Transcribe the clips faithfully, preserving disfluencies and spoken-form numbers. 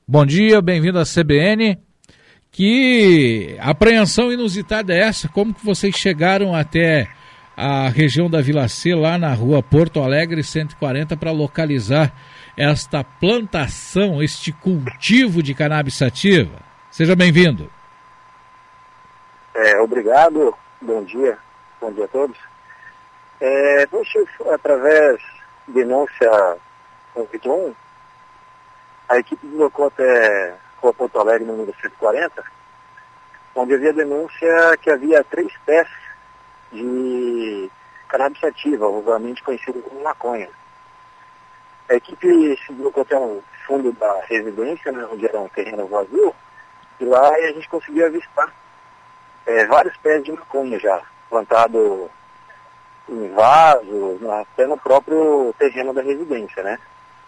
Bom dia, bem-vindo à C B N. Que apreensão inusitada é essa? Como que vocês chegaram até a região da Vila C, lá na rua Porto Alegre cento e quarenta, para localizar esta plantação, este cultivo de cannabis sativa? Seja bem-vindo. É, obrigado, bom dia, bom dia a todos. É, poxa, através de denúncia vinte e um, a equipe deslocou até Rua Porto Alegre, número cento e quarenta, onde havia denúncia que havia três pés de cannabis sativa, vulgarmente conhecido como maconha. A equipe se deslocou até um fundo da residência, né, onde era um terreno vazio, e lá a gente conseguiu avistar é, vários pés de maconha já, plantado em vasos, até no próprio terreno da residência, né?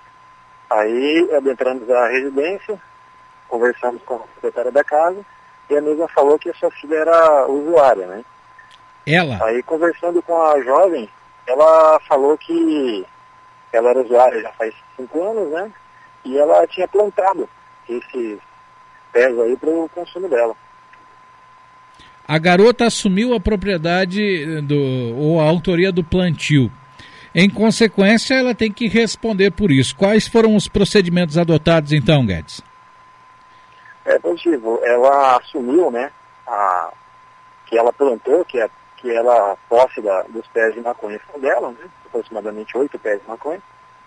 Aí adentramos a residência, conversamos com a secretária da casa, e a mesma falou que a sua filha era usuária, né? Ela? Aí conversando com a jovem, ela falou que ela era usuária já faz cinco anos, né? E ela tinha plantado esses pés aí para o consumo dela. A garota assumiu a propriedade do, ou a autoria do plantio. Em consequência, ela tem que responder por isso. Quais foram os procedimentos adotados então, Guedes? É positivo. Ela assumiu, né, a, que ela plantou, que, é, que ela posse da, dos pés de maconha são dela, né, aproximadamente oito pés de maconha.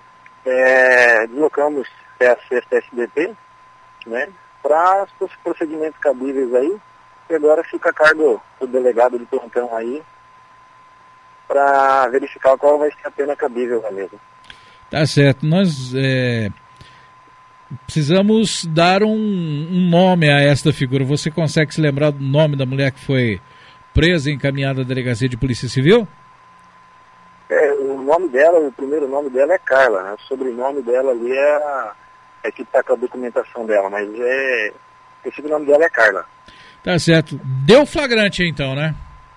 É, deslocamos até a sexta S D P, né, para os procedimentos cabíveis aí, e agora fica a cargo do delegado de plantão aí, para verificar qual vai ser a pena cabível na mesma. Tá certo. Nós é, precisamos dar um, um nome a esta figura. Você consegue se lembrar do nome da mulher que foi presa e encaminhada à delegacia de Polícia Civil? É, o nome dela, o primeiro nome dela é Carla, né? O sobrenome dela ali é, a, é que está com a documentação dela, mas é, o sobrenome dela é Carla. Tá certo. Deu flagrante então, né?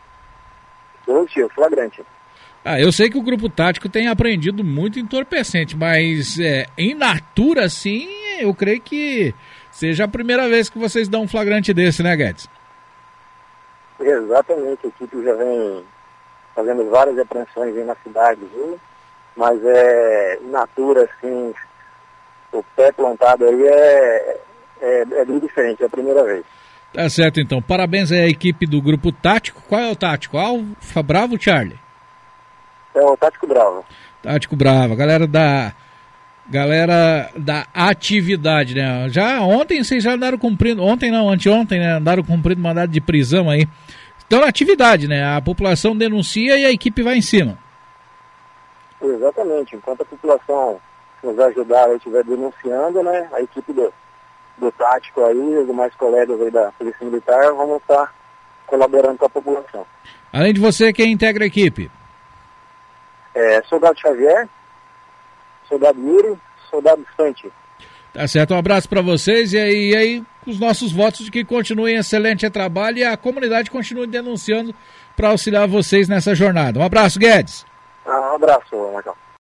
Tio, flagrante. Ah, eu sei que o grupo tático tem apreendido muito entorpecente, mas é, em natura, sim, eu creio que seja a primeira vez que vocês dão um flagrante desse, né, Guedes? Exatamente, a equipe já vem fazendo várias apreensões aí na cidade, viu? Mas é, in natura, assim, o pé plantado aí é, é, é bem diferente, é a primeira vez. Tá certo, então. Parabéns à equipe do Grupo Tático. Qual é o Tático? Alfa Bravo, Charlie? É o Tático Bravo. Tático Bravo. Galera da, galera da atividade, né? Já ontem vocês já andaram cumprindo, ontem não, anteontem, né? Andaram cumprindo mandado de prisão aí. Então, na atividade, né? A população denuncia e a equipe vai em cima. Exatamente. Enquanto a população nos ajudar e estiver denunciando, né? A equipe do... do tático aí, os demais colegas aí da Polícia Militar vão estar colaborando com a população. Além de você, quem integra a equipe? É, soldado Xavier, soldado Yuri, soldado Sante. Tá certo, um abraço para vocês e aí, e aí os nossos votos de que continuem excelente trabalho e a comunidade continue denunciando para auxiliar vocês nessa jornada. Um abraço, Guedes. Ah, um abraço, Marcão.